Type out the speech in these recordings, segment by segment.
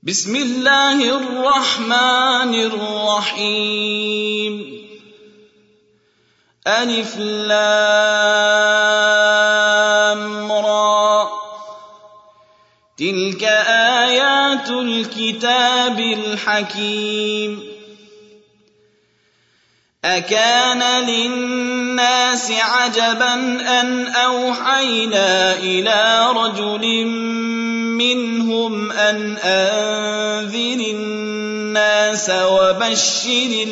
بسم الله الرحمن الرحيم ألف لام را تلك آيات الكتاب الحكيم أكان للناس عجبا أن أوحينا إلى رجل منهم أن أنذر الناس وبشر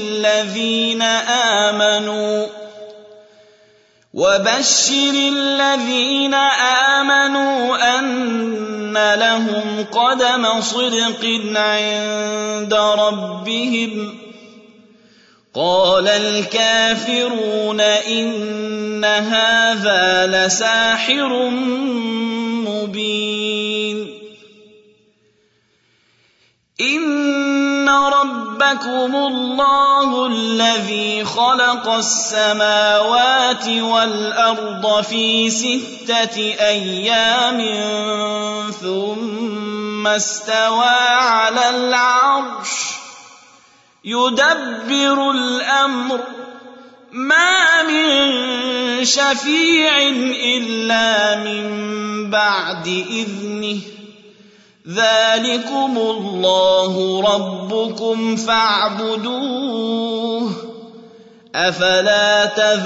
الذين آمنوا أن لهم قدم صدق عند ربهم قال الكافرون إن هذا لساحر مبين إن ربكم الله الذي خلق السماوات والأرض في 6 أيام ثم استوى على العرش يدبر الأمر ما من شفيع إلا من بعد إذنه ذلكم الله ربكم فاعبدوه أفلا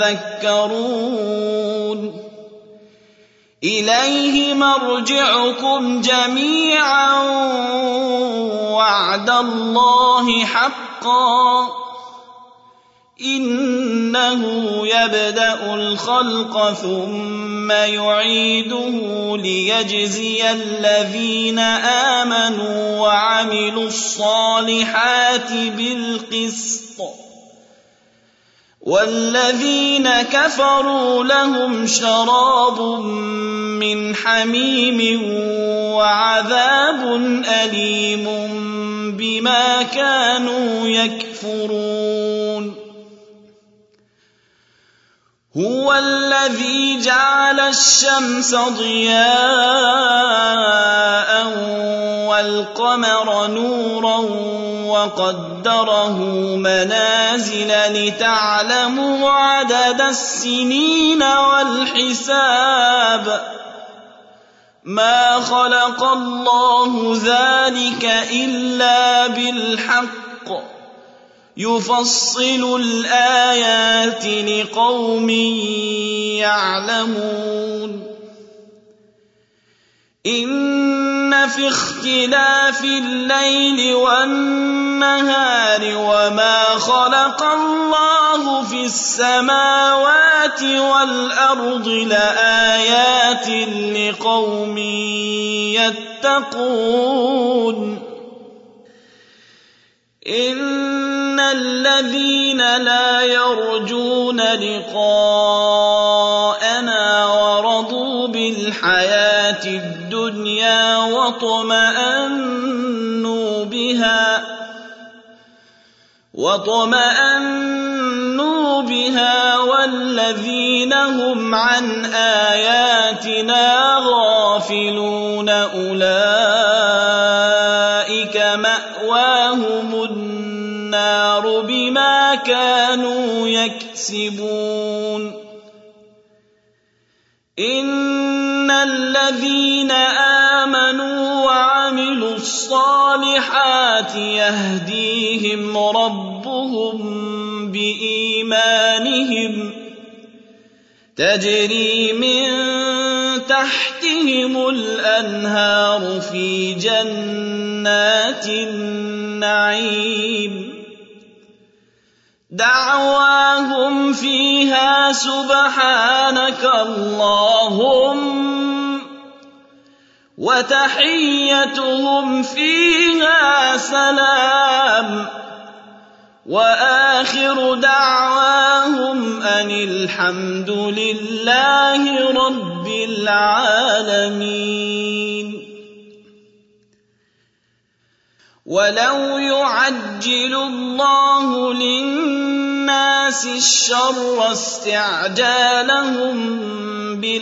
تذكرون إليه مرجعكم جميعا وعد الله حقا إنه يبدأ الخلق ثم يعيده ليجزي الذين آمنوا وعملوا الصالحات بالقسط والذين كفروا لهم شراب من حميم وعذاب أليم بما كانوا يكفرون هو الذي جعل الشمس ضياء والقمر نورا وقدره منازل لتعلموا عدد السنين والحساب ما خلق الله ذلك إلا بالحق يفصل الآيات لقوم يعلمون إن في اختلاف الليل والنهار وما خلق الله في السماوات والأرض لآيات لقوم يتقون إن الذين لا يرجون لقاءنا ورضوا بالحياة الدنيا واطمأنوا بها والذين هم عن آياتنا غافلون أولئك مأواهم النار بما كانوا يكسبون إن الذين آمنوا وعملوا الصالحات يهديهم ربهم بإيمانهم تجري من تحتهم الأنهار في جنات النعيم دعواهم فيها سبحانك اللهم وتحيتهم فيها سلام وآخر دعواهم أن الحمد لله رب العالمين ولو يعجل الله للناس الشر استعجالهم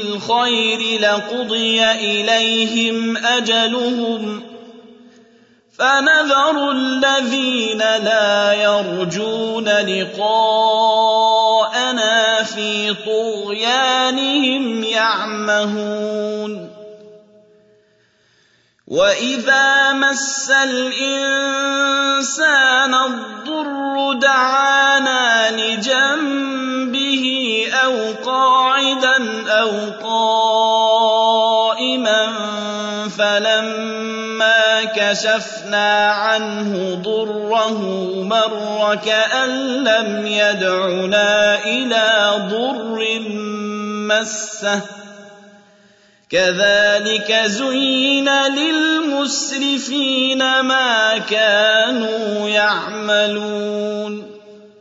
بالخير لقضي إليهم أجلهم فنذر الذين لا يرجون لقاءنا في طغيانهم يعمهون وإذا مس الإنسان الضر دعانا لجنبه أو قاعدا أو قائما فلما كشفنا عنه ضره مر كأن لم يدعنا إلى ضر مسه كذلك زين للمسرفين ما كانوا يعملون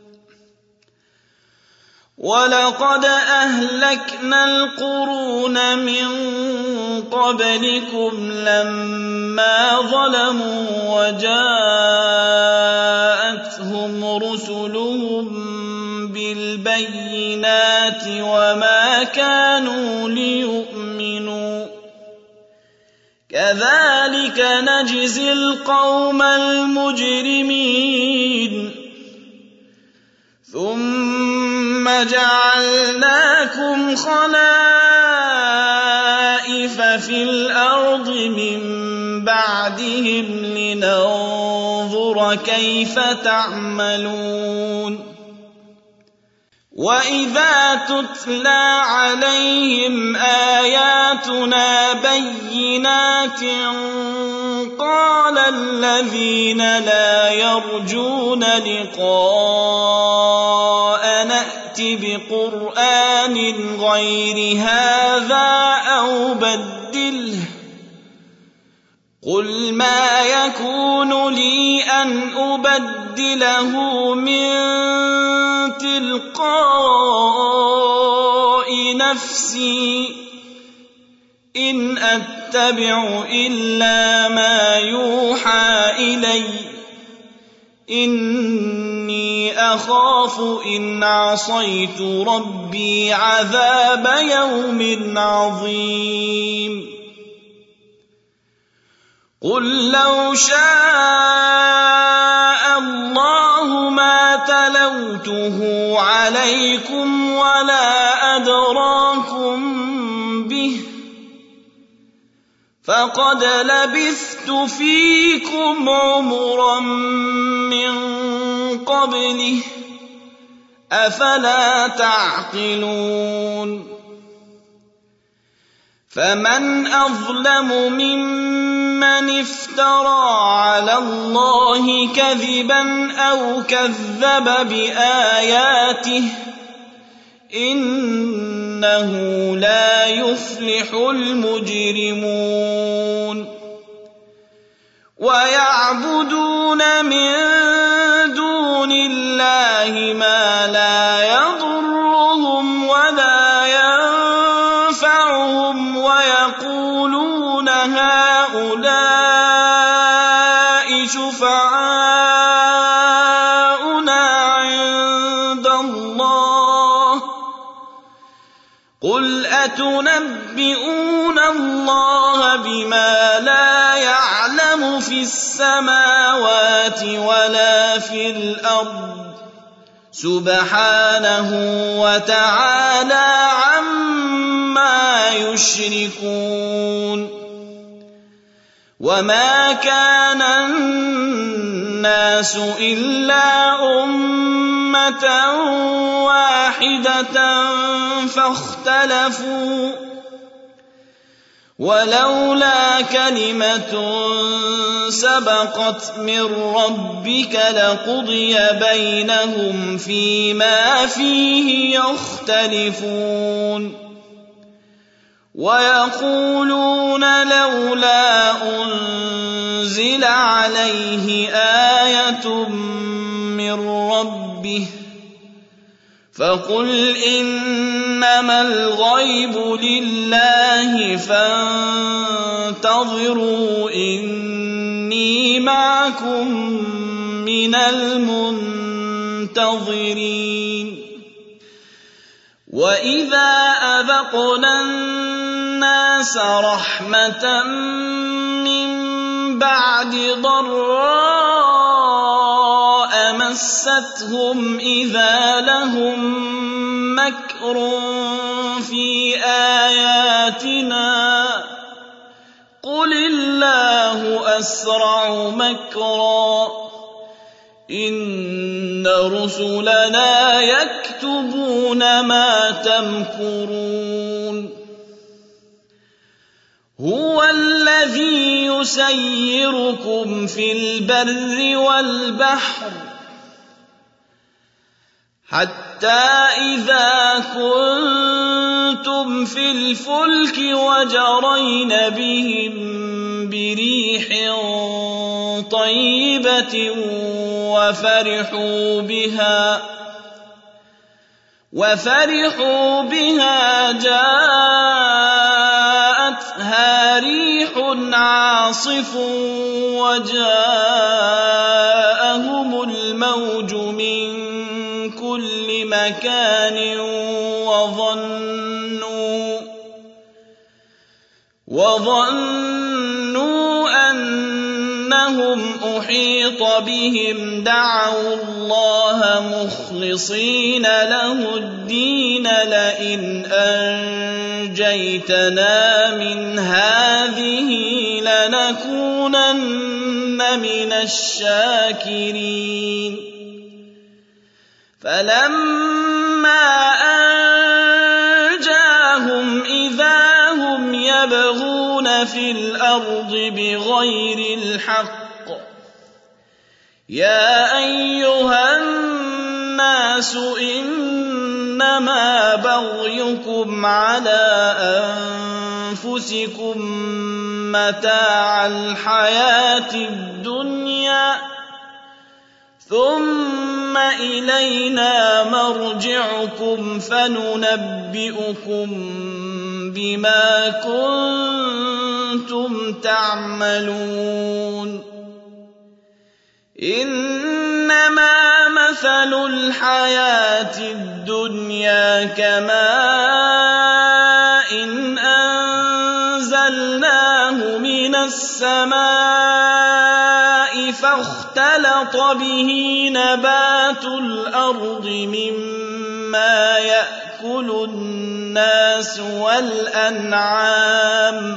ولقد أهلكنا القرون من قبلكم لما ظلموا وجاءتهم رسلهم بالبينات وما كانوا ليؤمنوا كذلك نجزي القوم المجرمين ثم جعلناكم خلائف في الأرض من بعدهم لننظر كيف تعملون وإذا تتلى عليهم آياتنا بينات قال الذين لا يرجون لقاءنا ائت بقرآن غير هذا أو بدله قل ما يكون لي أن أبدله من تلقاء نفسي إن أتبع إلا ما يوحى إلي إني أخاف إن عصيت ربي عذاب يوم عظيم قل لو شاء الله ما تلوته عليكم ولا أدراكم به فقد لبثت فيكم عمرا من قبله أفلا تعقلون فمن أظلم ممن افترى على الله كذبا أو كذب بآياته إنه لا يفلح المجرمون ويعبدون من دون الله ما لا يضرهم ولا ينفعهم ويقولون هؤلاء شفعاؤنا عند الله قل أتنبئون الله بما لا يعلم في السماوات ولا في الأرض سبحانه وتعالى عما يشركون وما كان الناس إلا أمة واحدة فاختلفوا ولولا كلمة سبقت من ربك لقضي بينهم فيما فيه يختلفون ويقولون لولا أنزل عليه آية من ربه فقل إنما الغيب لله فانتظروا إني معكم من المنتظرين وإذا أذقنا الناس رحمة من بعد ضراء مستهم إذا لهم مكر في آياتنا قل الله أسرع مكرا إن رسلنا يكتبون ما تمكرون هو الذي يسيركم في البر والبحر حتى إذا كنتم في الفلك وجرين بهم بريح طيبة وفرحوا بها جاءتها ريح عاصف وجاءهم الموج من كل مكان وظنوا أنهم أحيط بهم دعوا الله مخلصين له الدين لئن أنجيتنا من هذه لنكونن من الشاكرين فلما أنجاهم إذا هم يبغون في الأرض بغير الحق يا أيها الناس إنما بغيكم على أنفسكم متاع الحياة الدنيا ثم إلينا مرجعكم فننبئكم بما كنتم تعملون إنما مثل الحياة الدنيا كماء أنزلناه من السماء فاختلط به نبات الأرض مما يأكل الناس والأنعام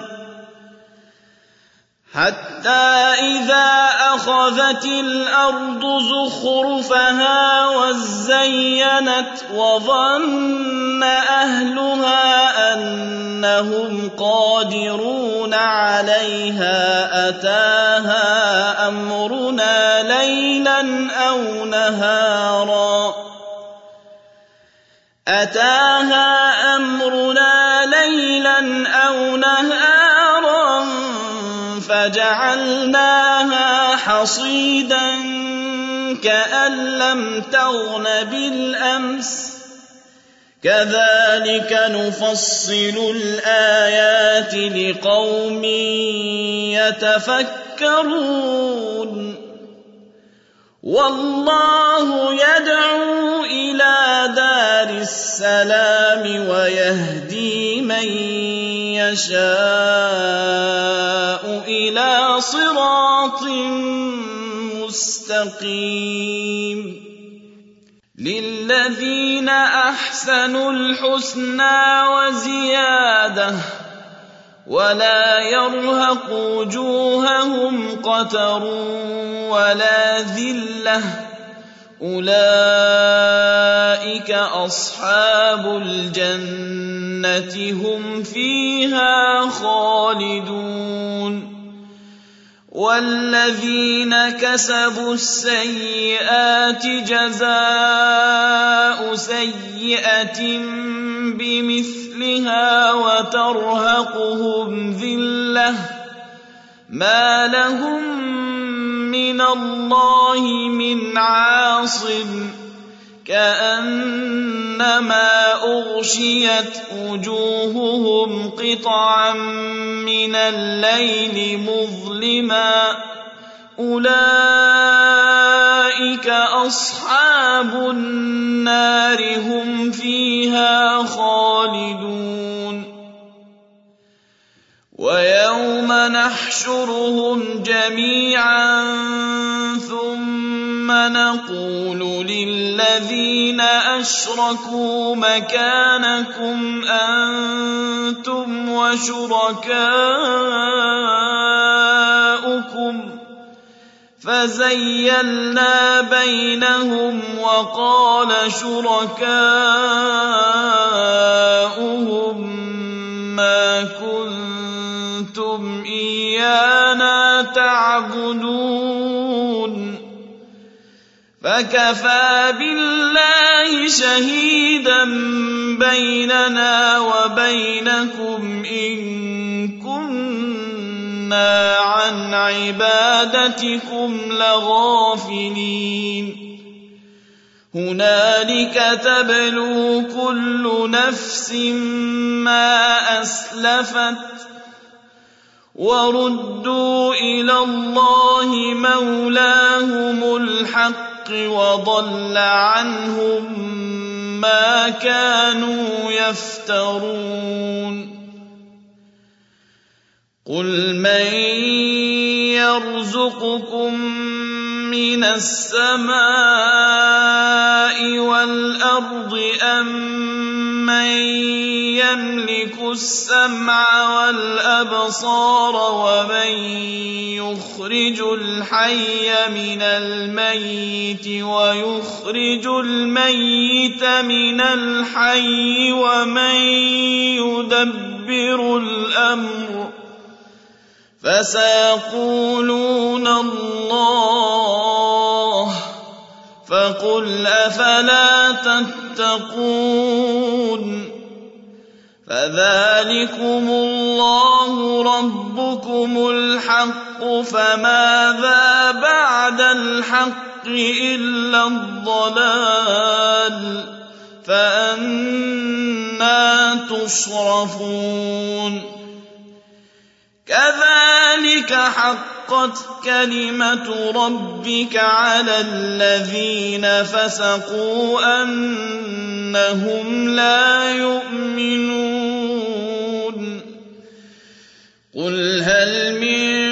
حتى إذا أخذت الأرض زخرفها وزينت وظن أهلها أنهم قادرون عليها أتاها أمرنا ليلا أو نهارا فجعلناها حصيدا كأن لم تغن بالأمس كذلك نفصل الآيات لقوم يتفكرون والله يدعو إلى دار السلام ويهدي من يشاء إلى صراط مستقيم للذين أحسنوا الحسنى وزيادة ولا يرهق وجوههم قتر ولا ذلة أولئك أصحاب الجنة هم فيها خالدون والذين كسبوا السيئات جزاء سيئة بمثلها وترهقهم ذلة ما لهم من الله من عاصم كأنما أغشيت وجوههم قطعا من الليل مظلما أولئك أصحاب النار هم فيها خالدون ويوم نحشرهم جميعا ثم نقول للذين أشركوا مكانكم أنتم وشركاؤكم فزيلنا بينهم وقال شركاؤهم ما كنتم إيانا تعبدون فكفى بالله شهيدا بيننا وبينكم إن كنا عن عبادتكم لغافلين هنالك تبلو كل نفس ما أسلفت وردوا إلى الله مولاهم الحق وضل عنهم ما كانوا يفترون قل من يرزقكم من السماء والأرض أمن يملك السمع والأبصار ومن يخرج الحي من الميت ويخرج الميت من الحي ومن يدبر الأمر فسيقولون الله فقل أفلا تتقون فذلكم الله ربكم الحق فماذا بعد الحق إلا الضلال فأنى تصرفون كذلك حقت كلمة ربك على الذين فسقوا أنهم لا يؤمنون قل هل من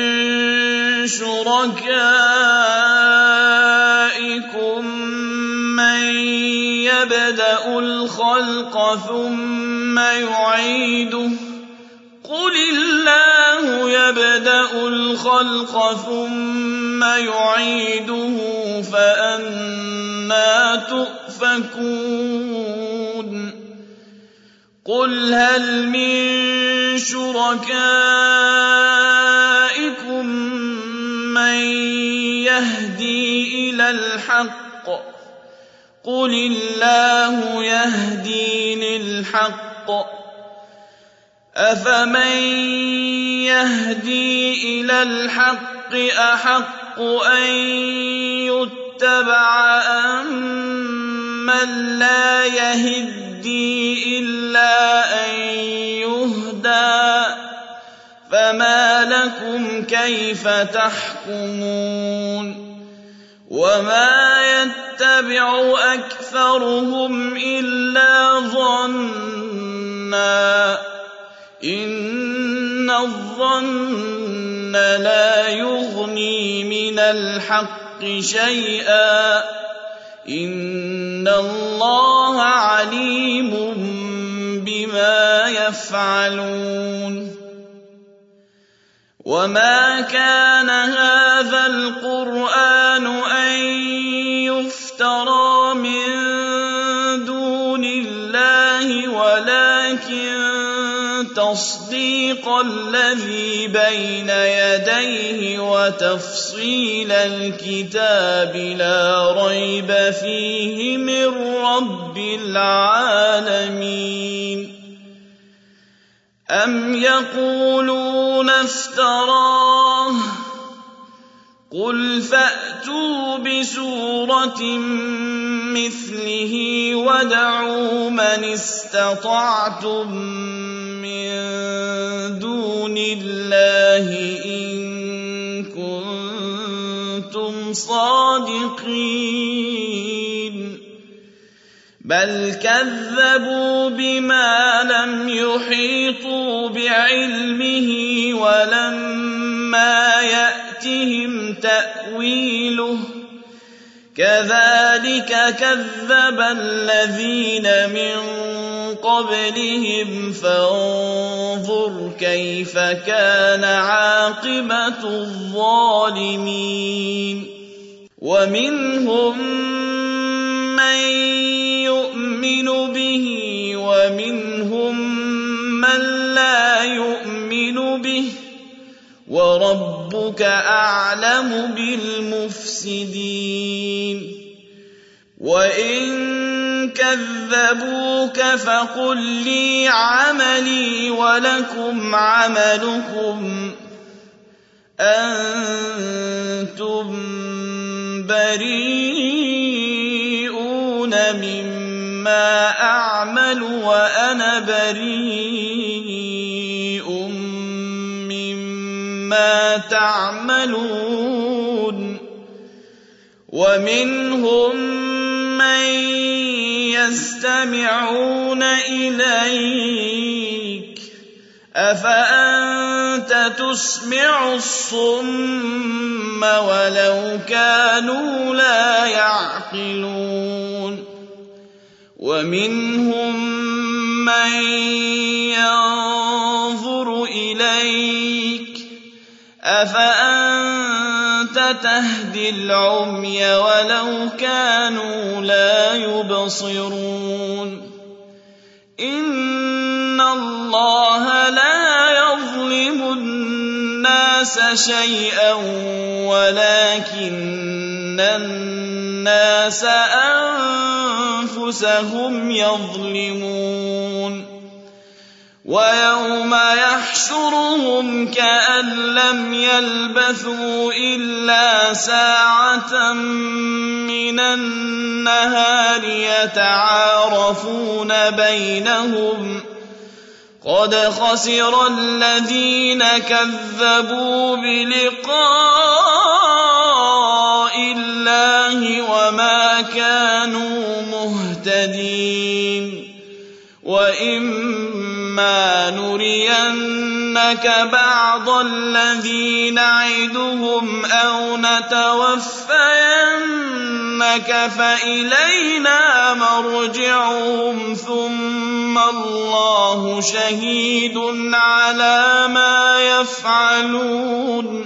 شركائكم من يبدأ الخلق ثم يعيده قل الله يبدأ الخلق ثم يعيده فأنى تؤفكون قل هل من شركائكم من يهدي إلى الحق قل الله يهدي للحق أفمن يهدي إلى الحق أحق أن يتبع أمن لا يهدي إلا أن يهدى فما لكم كيف تحكمون وما يتبع أكثرهم إلا ظنًّا إن الظن لا يغني من الحق شيئا إن الله عليم بما يفعلون وما كان هذا القرآن أن يفترى من دون الله ولكن تصديق الذي بين يديه وتفصيل الكتاب لا ريب فيه من رب العالمين أم يقولون افتراه قل فأتوا بسورة مثله وادعوا من استطعتم من دون الله إن كنتم صادقين بل كذبوا بما لم يحيطوا بعلمه ولما ما يأتهم تأويله كذلك كذب الذين من قبلهم فانظر كيف كان عاقبة الظالمين ومنهم من يؤمن به ومنهم من لا يؤمن به وربك أعلم بالمفسدين وإن كذبوك فقل لي عملي ولكم عملكم أنتم بريئون مما أعمل وأنا بريء مما تعملون ومنهم من يستمعون إليك أفأنت تسمع الصم ولو كانوا لا يعقلون ومنهم من ينظر إليك أفأنت تهدي العمي ولو كانوا لا يبصرون إن الله لا يظلم الناس شيئا ولكن الناس أنفسهم يظلمون ويوم يحشرهم كأن لم يلبثوا إلا ساعة من النهار يتعارفون بينهم قد خسر الذين كذبوا بلقاء الله وما كانوا مهتدين وإما نرينك بعض الذي نعدهم أو نتوفينك فإلينا مرجعهم ثم الله شهيد على ما يفعلون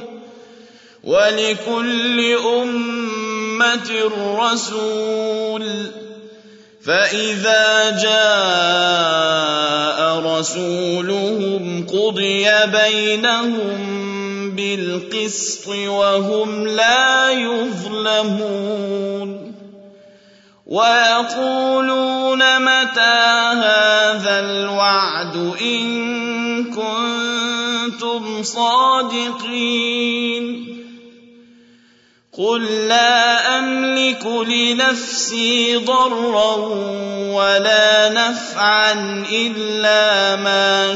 ولكل أمة رسول فإذا جاء رسولهم قضي بينهم بالقسط وهم لا يظلمون ويقولون متى هذا الوعد إن كنتم صادقين قل لا أملك لنفسي ضرا ولا نفعا إلا ما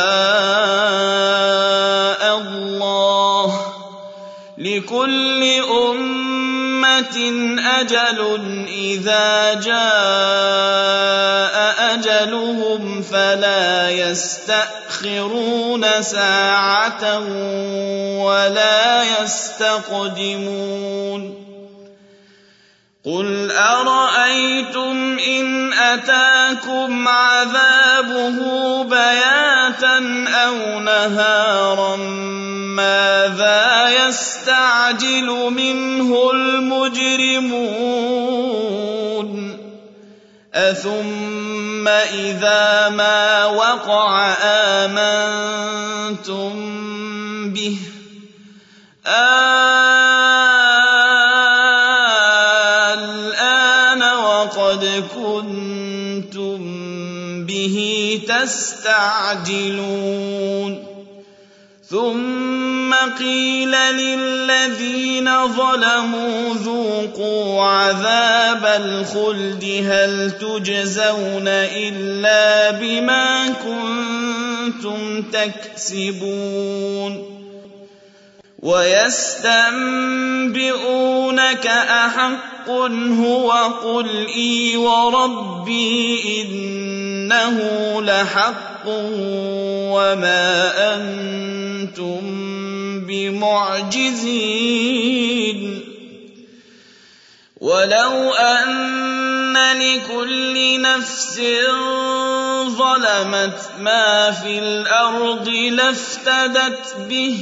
شاء الله لكل أمة أجل إذا جاء أجلهم فلا يستأخرون ساعة ولا يستقدمون قل أرأيتم إن أتاكم عذابه بياتا أو نهارا ماذا يستعجل منه المجرمون أثم إذا ما وقع آمنتم به الآن وقد كنتم به تستعجلون ثم قيل للذين ظلموا ذوقوا عذاب الخلد هل تجزون إلا بما كنتم تكسبون ويستنبئونك أحق هو قل إي وربي إنه لحق وما أنتم بمعجزين ولو أن لكل نفس ظلمت ما في الأرض لافتدت به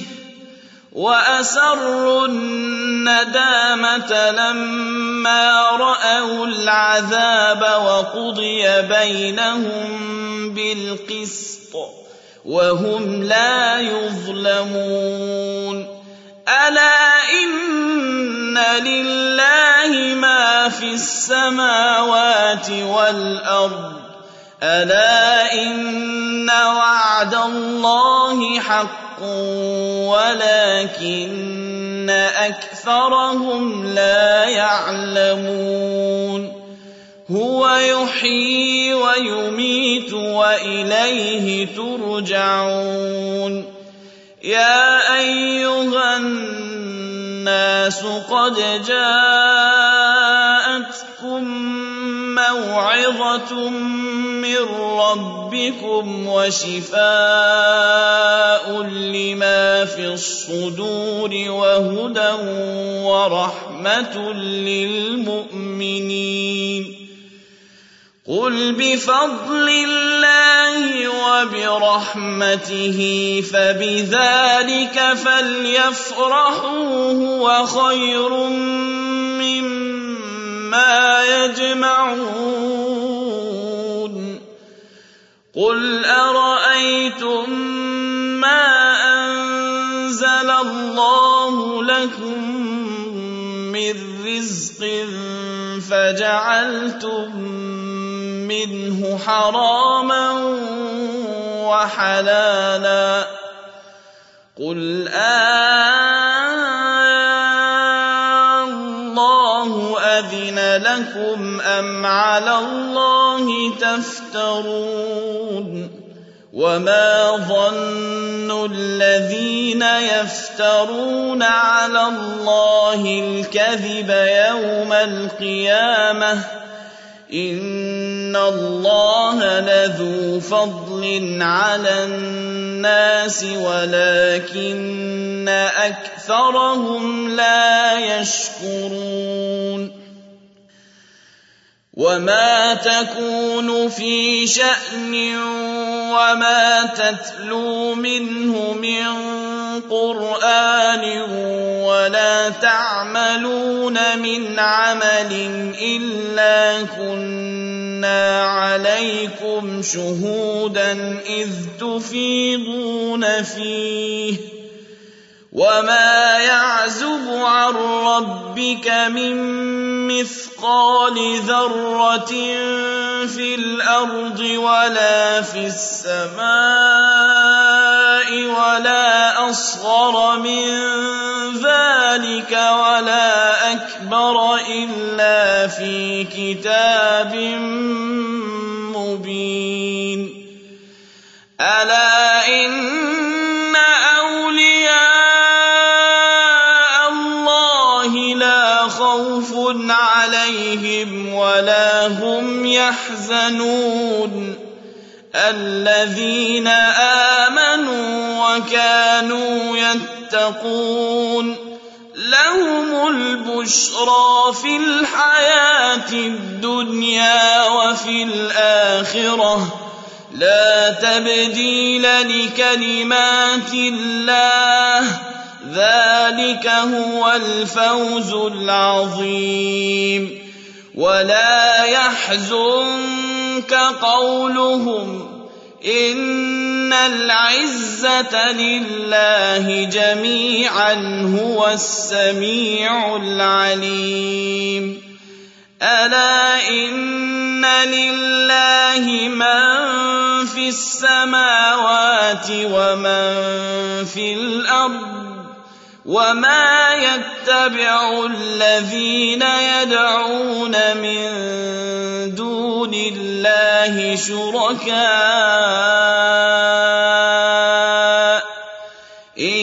وأسروا الندامة لما رأوا العذاب وقضي بينهم بالقسط وهم لا يظلمون ألا إن لله ما في السماوات والأرض ألا إن وعد الله حق ولكن أكثرهم لا يعلمون هو يحيي ويميت وإليه ترجعون يا أيها الناس قد جاءتكم موعظة من ربكم وشفاء لما في الصدور وهدى ورحمة للمؤمنين قل بفضل الله وبرحمته فبذلك فليفرحوا هو خير مما يجمعون قل أرأيتم ما أنزل الله لكم من رزق فجعلتم منه حراما وحلالا قل الله أذن لكم أم على الله تفترون وما ظن الذين يفترون على الله الكذب يوم القيامة إن الله لذو فضل على الناس ولكن أكثرهم لا يشكرون وما تكون في شأن وما تتلو منه من قرآن ولا تعملون من عمل إلا كنا عليكم شهودا إذ تفيضون فيه وما يعزب عن ربك من مثقال ذرة في الأرض ولا في السماء ولا أصغر من ذلك ولا أكبر إلا في كتاب مبين ألا إن أولياء الله لا خوف عليهم ولا هم يحزنون الذين آمنوا وكانوا يتقون لهم البشرى في الحياة الدنيا وفي الآخرة لا تبديل لكلمات الله ذلك هو الفوز العظيم ولا يحزنك قولهم إن العزة لله جميعا هو السميع العليم ألا إن لله من في السماوات ومن في الأرض وما يتبع الذين يدعون من دون الله شركاء إن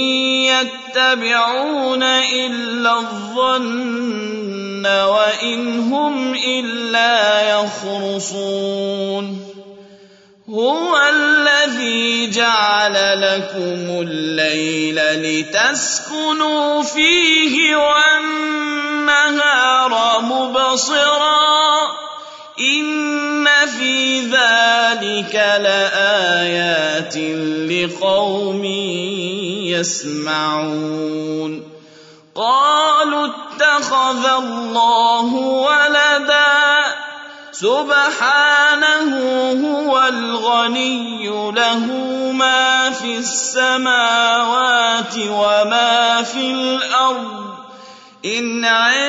يتبعون إلا الظن وإن هم إلا يخرصون هُوَ الَّذِي جَعَلَ لَكُمُ اللَّيْلَ لِتَسْكُنُوا فِيهِ وَالنَّهَارَ مُبْصِرًا ۚ إِنَّ فِي ذَٰلِكَ لَآيَاتٍ لِّقَوْمٍ يَسْمَعُونَ قَالُوا اتَّخَذَ اللَّهُ وَلَدًا ۗ سُبْحَانَهُ هُوَ الْغَنِيُّ لَهُ مَا فِي السَّمَاوَاتِ وَمَا فِي الْأَرْضِ ۚ إِنْ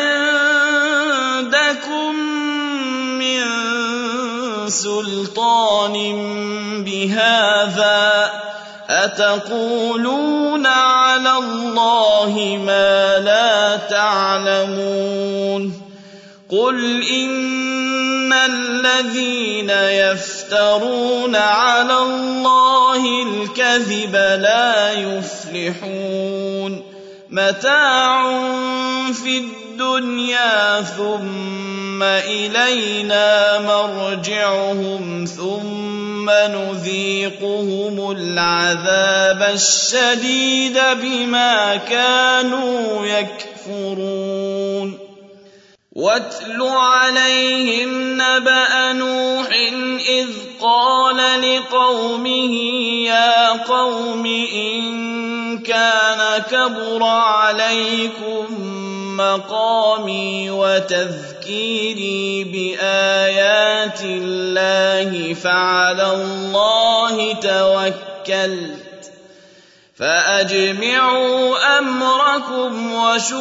عِندَكُم مِّن سُلْطَانٍ بِهَٰذَا ۚ أَتَقُولُونَ عَلَى اللَّهِ مَا لَا تَعْلَمُونَ قُلْ إِنَّ الَّذِينَ يَفْتَرُونَ عَلَى اللَّهِ الْكَذِبَ لَا يُفْلِحُونَ مَتَاعٌ فِي الدُّنْيَا ثُمَّ إِلَيْنَا مَرْجِعُهُمْ ثُمَّ نُذِيقُهُمُ الْعَذَابَ الشَّدِيدَ بِمَا كَانُوا يَكْفُرُونَ وَاتْلُ عَلَيْهِمْ نَبَأَ نُوحٍ إِذْ قَالَ لِقَوْمِهِ يَا قَوْمِ إِن كَانَ كَبُرَ عَلَيْكُم مَّقَامِي وَتَذْكِيرِي بِآيَاتِ اللَّهِ فَعَلَى اللَّهِ تَوَكَّلْتُ فَأَجْمِعُوا أَمْرَكُمْ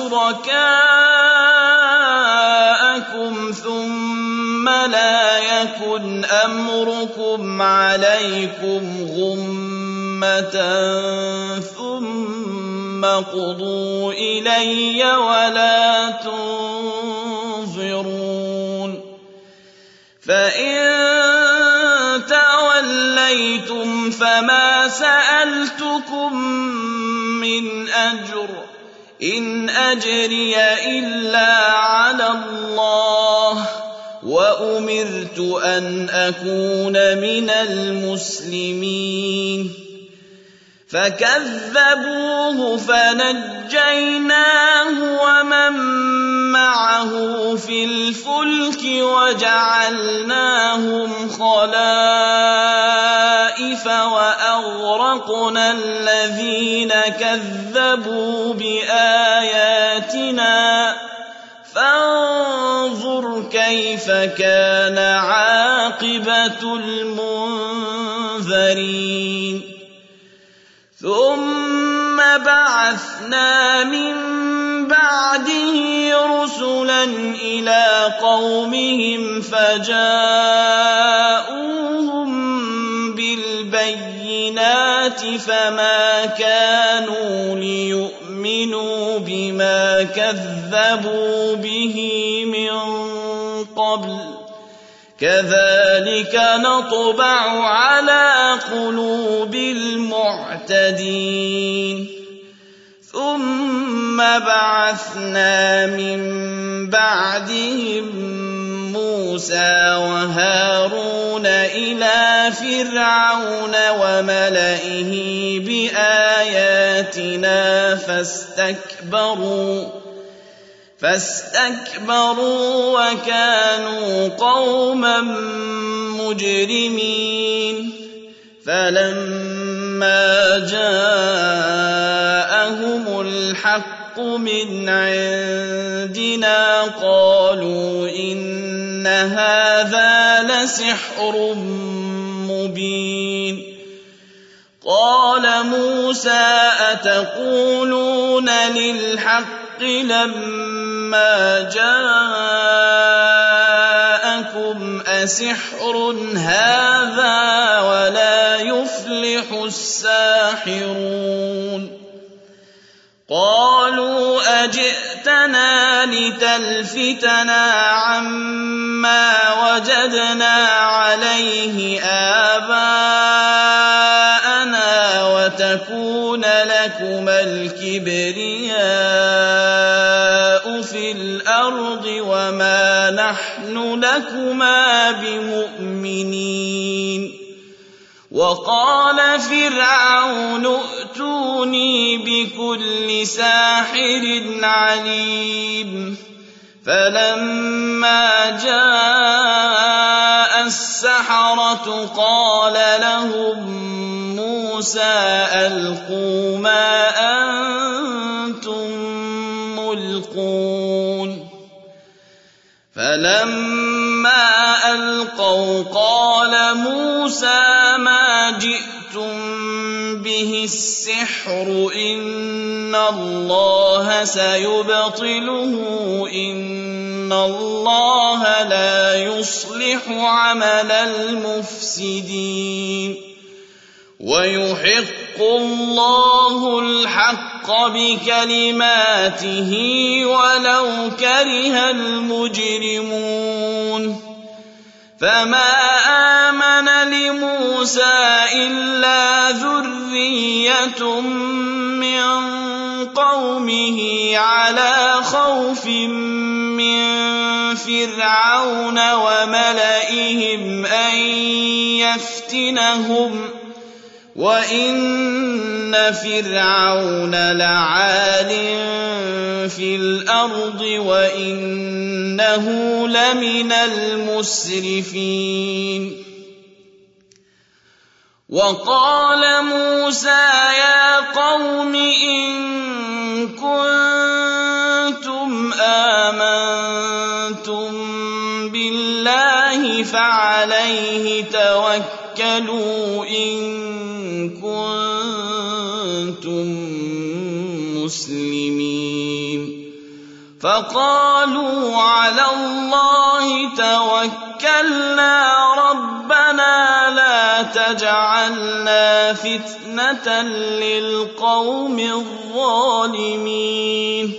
وَشُرَكَاءَكُمْ ثُمَّ لَا يَكُنْ أَمْرُكُمْ عَلَيْكُمْ غُمَّةً ثُمَّ اقْضُوا إِلَيَّ وَلَا تُنظِرُونِ فَإِن تَوَلَّيْتُمْ فَمَا سَأَلْتُكُم مِّنْ أَجْرٍ ۖ إِنْ أَجْرِيَ إِلَّا عَلَى اللَّهِ ۖ وَأُمِرْتُ أَنْ أَكُونَ مِنَ الْمُسْلِمِينَ فَكَذَّبُوهُ فَنَجَّيْنَاهُ وَمَن مَّعَهُ فِي الْفُلْكِ وَجَعَلْنَاهُمْ خَلَائِفَ وَأَغْرَقْنَا الَّذِينَ كَذَّبُوا بِآيَاتِنَا ۖ فَانظُرْ كَيْفَ كَانَ عَاقِبَةُ الْمُنذَرِينَ ثُمَّ بَعَثْنَا مِن بَعْدِهِ رُسُلًا إِلَىٰ قَوْمِهِمْ فَجَاءُوهُم بِالْبَيِّنَاتِ فَمَا كَانُوا لِيُؤْمِنُوا بِمَا كَذَّبُوا بِهِ مِن قَبْلُ ۚ كَذَٰلِكَ نَطْبَعُ عَلَىٰ قُلُوبِ الْمُعْتَدِينَ ثُمَّ بَعَثْنَا مِن بَعْدِهِم مُّوسَىٰ وَهَارُونَ إِلَىٰ فِرْعَوْنَ وَمَلَئِهِ بِآيَاتِنَا فَاسْتَكْبَرُوا وَكَانُوا قَوْمًا مُّجْرِمِينَ فَلَمَّا جَاءَهُمُ الْحَقُّ مِنْ عِندِنَا قَالُوا إِنَّ هَٰذَا لَسِحْرٌ مُّبِينٌ قَالَ مُوسَىٰ أَتَقُولُونَ لِلْحَقِّ لَمَّا جَاءَكُمْ أَسِحْرٌ هَٰذَا وَلَا يُفْلِحُ السَّاحِرُونَ قَالُوا أَجِئْتَنَا لِتَلْفِتَنَا عَمَّا وَجَدْنَا عَلَيْهِ آبَاءَنَا وَتَكُونَ لَكُمَا الْكِبْرِيَاءُ فِي الْأَرْضِ وَمَا نَحْنُ لَكُمَا بِمُؤْمِنِينَ وقال فرعون ائتوني بكل ساحر عليم فلما جاء السحرة قال لهم موسى ألقوا ما أنتم ملقون فلما ألقوا قال موسى ما جئتم به السحر إن الله سيبطله إن الله لا يصلح عمل المفسدين ويحق الله الحق بكلماته ولو كره المجرمون فما آمن لموسى إلا ذرية من قومه على خوف من فرعون وملئهم أن يفتنهم وإن فرعون لعال في الأرض وإنه لمن المسرفين وقال موسى يا قوم إن كنتم آمنتم بالله فعليه توكلوا إن كنتم مسلمين فقالوا على الله توكلنا ربنا لا تجعلنا فتنة للقوم الظالمين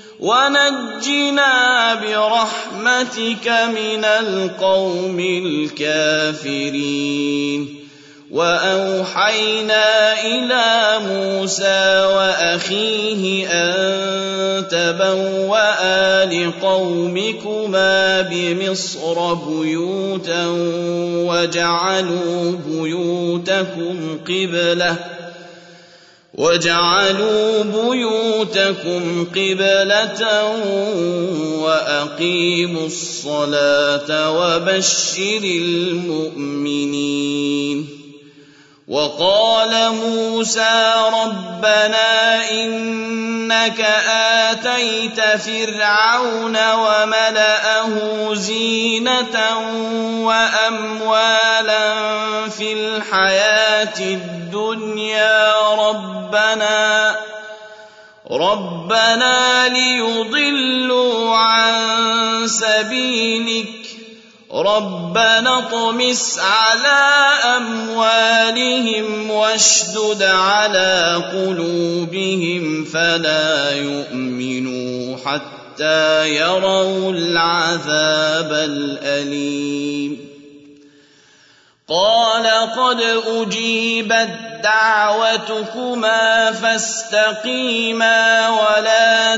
ونجنا برحمتك من القوم الكافرين وأوحينا إلى موسى وأخيه أن تبوأ لقومكما بمصر بيوتا وجعلوا بيوتكم قبلة وأقيموا الصلاة وبشر المؤمنين وقال موسى ربنا إنك آتيت فرعون وملأه زينة وأموالا في الحياة الدنيا ربنا ليضلوا عن سبيلك ربنا اطمس على أموالهم واشدد على قلوبهم فلا يؤمنوا حتى يروا العذاب الأليم قال قد أجيبت دعوتكما فاستقيما ولا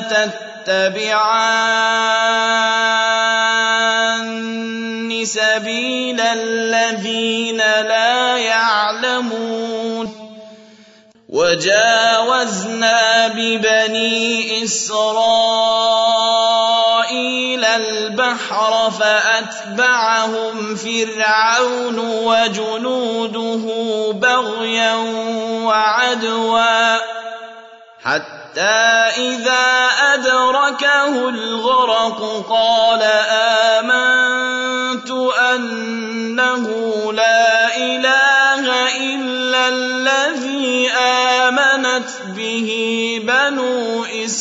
تتبعان سبيل الذين لا يعلمون وجاوزنا ببني إسرائيل البحر فأتبعهم فرعون وجنوده بغيا وعدوا حتى إذا أدركه الغرق قال آمنت أنه لا إله إلا الذي آمنت به بنو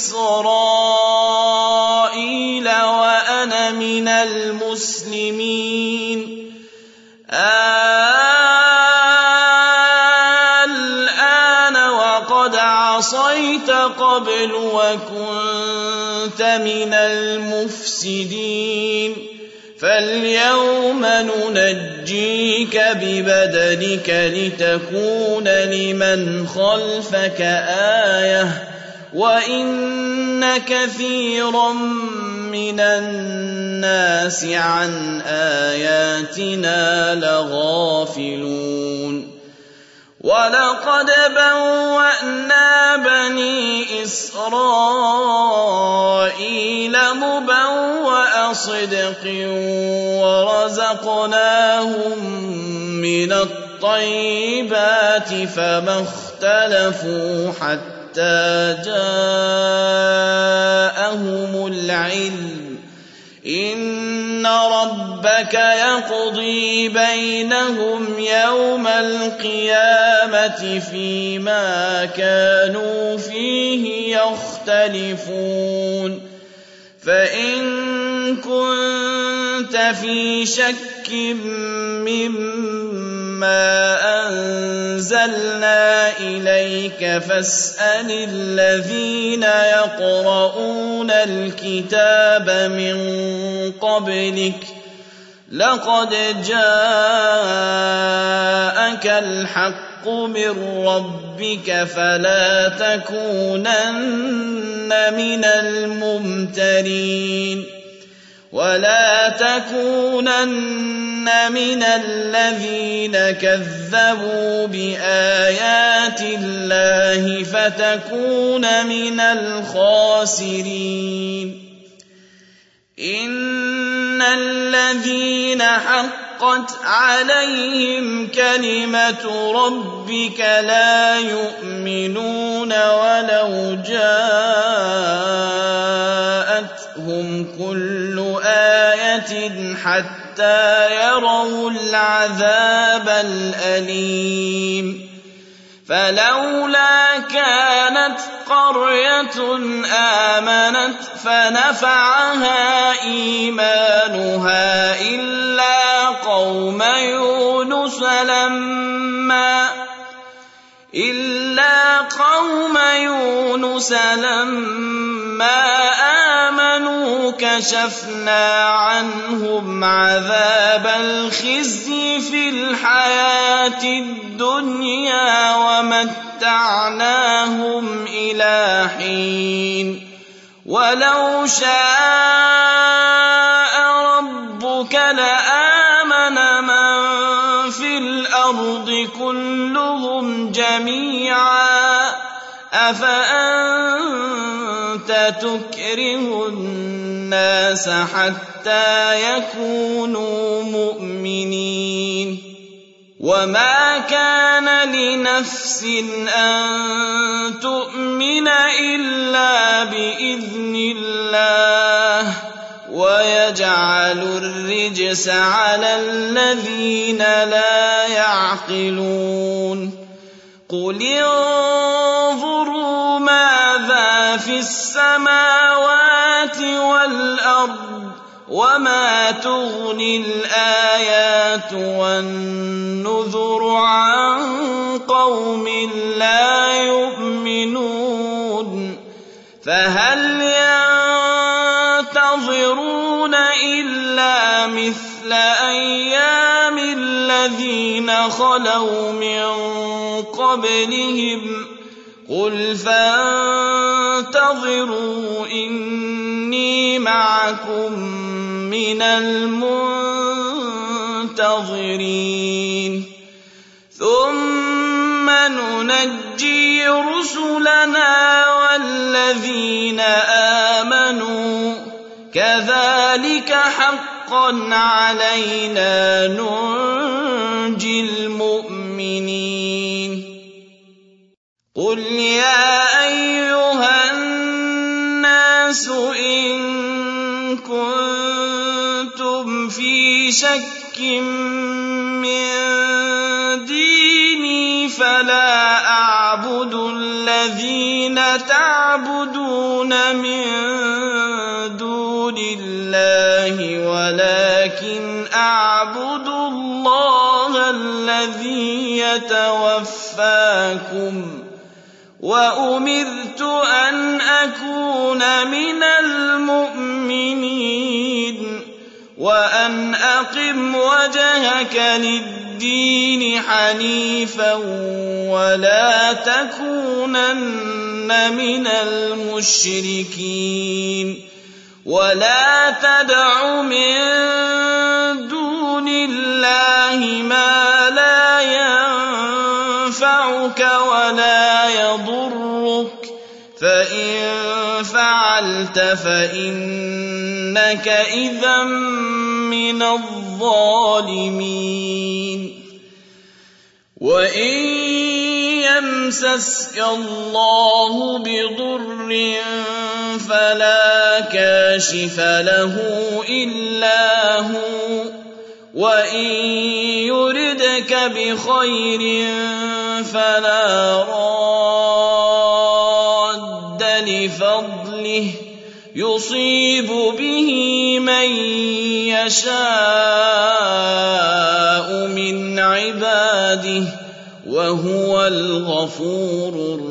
إسرائيل وأنا من المسلمين الآن وقد عصيت قبل وكنت من المفسدين فاليوم ننجيك ببدنك لتكون لمن خلفك آية وإن كثيرا من الناس عن آياتنا لغافلون وَلَقَدْ بَوَّأْنَا بَنِي إِسْرَائِيلَ مُبَوَّأَ صِدْقٍ وَرَزَقْنَاهُم مِّنَ الطَّيِّبَاتِ فَمَا اخْتَلَفُوا حَتَّىٰ جَاءَهُمُ الْعِلْمُ ۚ إِنَّ رَبَّكَ يَقْضِي بَيْنَهُمْ يَوْمَ الْقِيَامَةِ فِيمَا كَانُوا فِيهِ يَخْتَلِفُونَ فَإِن كُنتَ فِي شَكٍّ مِّمَّا أَنزَلْنَا إِلَيْكَ فَاسْأَلِ الَّذِينَ يَقْرَءُونَ الْكِتَابَ مِن قَبْلِكَ ۚ لَقَدْ جَاءَكَ الْحَقُّ مِن رَّبِّكَ فَلَا تَكُونَنَّ مِنَ الْمُمْتَرِينَ وَلَا تَكُونَنَّ مِنَ الَّذِينَ كَذَّبُوا بِآيَاتِ اللَّهِ فَتَكُونَ مِنَ الْخَاسِرِينَ إِنَّ الَّذِينَ حَقَّتْ عَلَيْهِمْ كَلِمَةُ رَبِّكَ لَا يُؤْمِنُونَ وَلَوْ جَاءَتْهُمْ كُلُّ آيَةٍ حَتَّىٰ يَرَوُا الْعَذَابَ الْأَلِيمَ فَلَوْلَا كَانَتْ قَرْيَةٌ آمَنَتْ فَنَفَعَهَا إِيمَانُهَا إِلَّا قَوْمَ يُونُسَ لَمَّا آمَنُوا كَشَفْنَا عَنْهُمْ عَذَابَ الْخِزْيِ فِي الْحَيَاةِ الدُّنْيَا وَمَتَّعْنَاهُمْ إِلَىٰ حِينٍ وَلَوْ شَاءَ رَبُّكَ لَآمَنَ مَن فِي الْأَرْضِ كُلُّهُمْ جَمِيعًا ۚ أَفَأَنتَ تُكْرِهُ النَّاسَ حَتَّىٰ يَكُونُوا مُؤْمِنِينَ وَمَا كَانَ لِنَفْسٍ أَن تُؤْمِنَ إِلَّا بِإِذْنِ اللَّهِ ۚ وَيَجْعَلُ الرِّجْسَ عَلَى الَّذِينَ لَا يَعْقِلُونَ قُلِ انظُرُوا مَاذَا فِي السَّمَاوَاتِ وَالْأَرْضِ وَمَا تُغْنِي الْآيَاتُ وَالنُّذُرُ عَن قَوْمٍ لَّا يُؤْمِنُونَ فَهَلْ يَنتَظِرُونَ إِلَّا مِثْلَ أَيَّامِ الَّذِينَ خَلَوْا مِن قَبْلِهِمْ ۚ قُلْ فَانتَظِرُوا إِنِّي مَعَكُم مِّنَ الْمُنتَظِرِينَ ثُمَّ نُنَجِّي رُسُلَنَا وَالَّذِينَ آمَنُوا ۚ كَذَٰلِكَ حَقًّا عَلَيْنَا نُنجِي الْمُؤْمِنِينَ قُلْ يَا أَيُّهَا النَّاسُ إِن كُنتُمْ فِي شَكٍّ مِّن دِينِي فَلَا أَعْبُدُ الَّذِينَ تَعْبُدُونَ مِن دُونِ اللَّهِ وَلَٰكِنْ أَعْبُدُ اللَّهَ الَّذِي يَتَوَفَّاكُمْ ۖ وَأُمِرْتُ أَنْ أَكُونَ مِنَ الْمُؤْمِنِينَ وَأَنْ أَقِمْ وَجْهَكَ لِلدِّينِ حَنِيفًا وَلَا تَكُونَنَّ مِنَ الْمُشْرِكِينَ وَلَا تَدْعُ مِن دُونِ اللَّهِ مَا لَا يَنفَعُكَ ينفعك ولا يضرك، فإن فعلت فإنك إذا من الظالمين. وإن يمسسك الله بضر فلا كاشف له إلا هو، وإن يردك بخير فلا راد لفضله، يصيب به من يشاء من عباده، وهو الغفور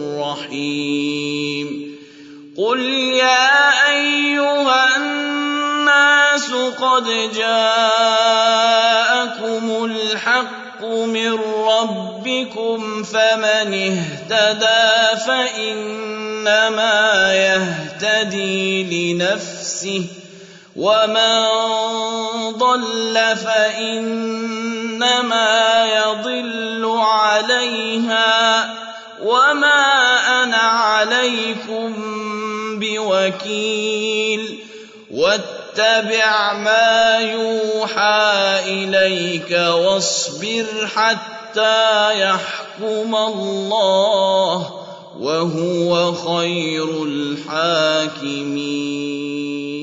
الرحيم. قل يا أيها الناس قد جاءكم الحق من ربكم، فمن اهتدى فإنما يهتدي لنفسه، ومن ضل فإنما يضل عليها، وما أنا عليكم بوكيل. واتبع ما يوحى إليك واصبر حتى يحكم الله، وهو خير الحاكمين.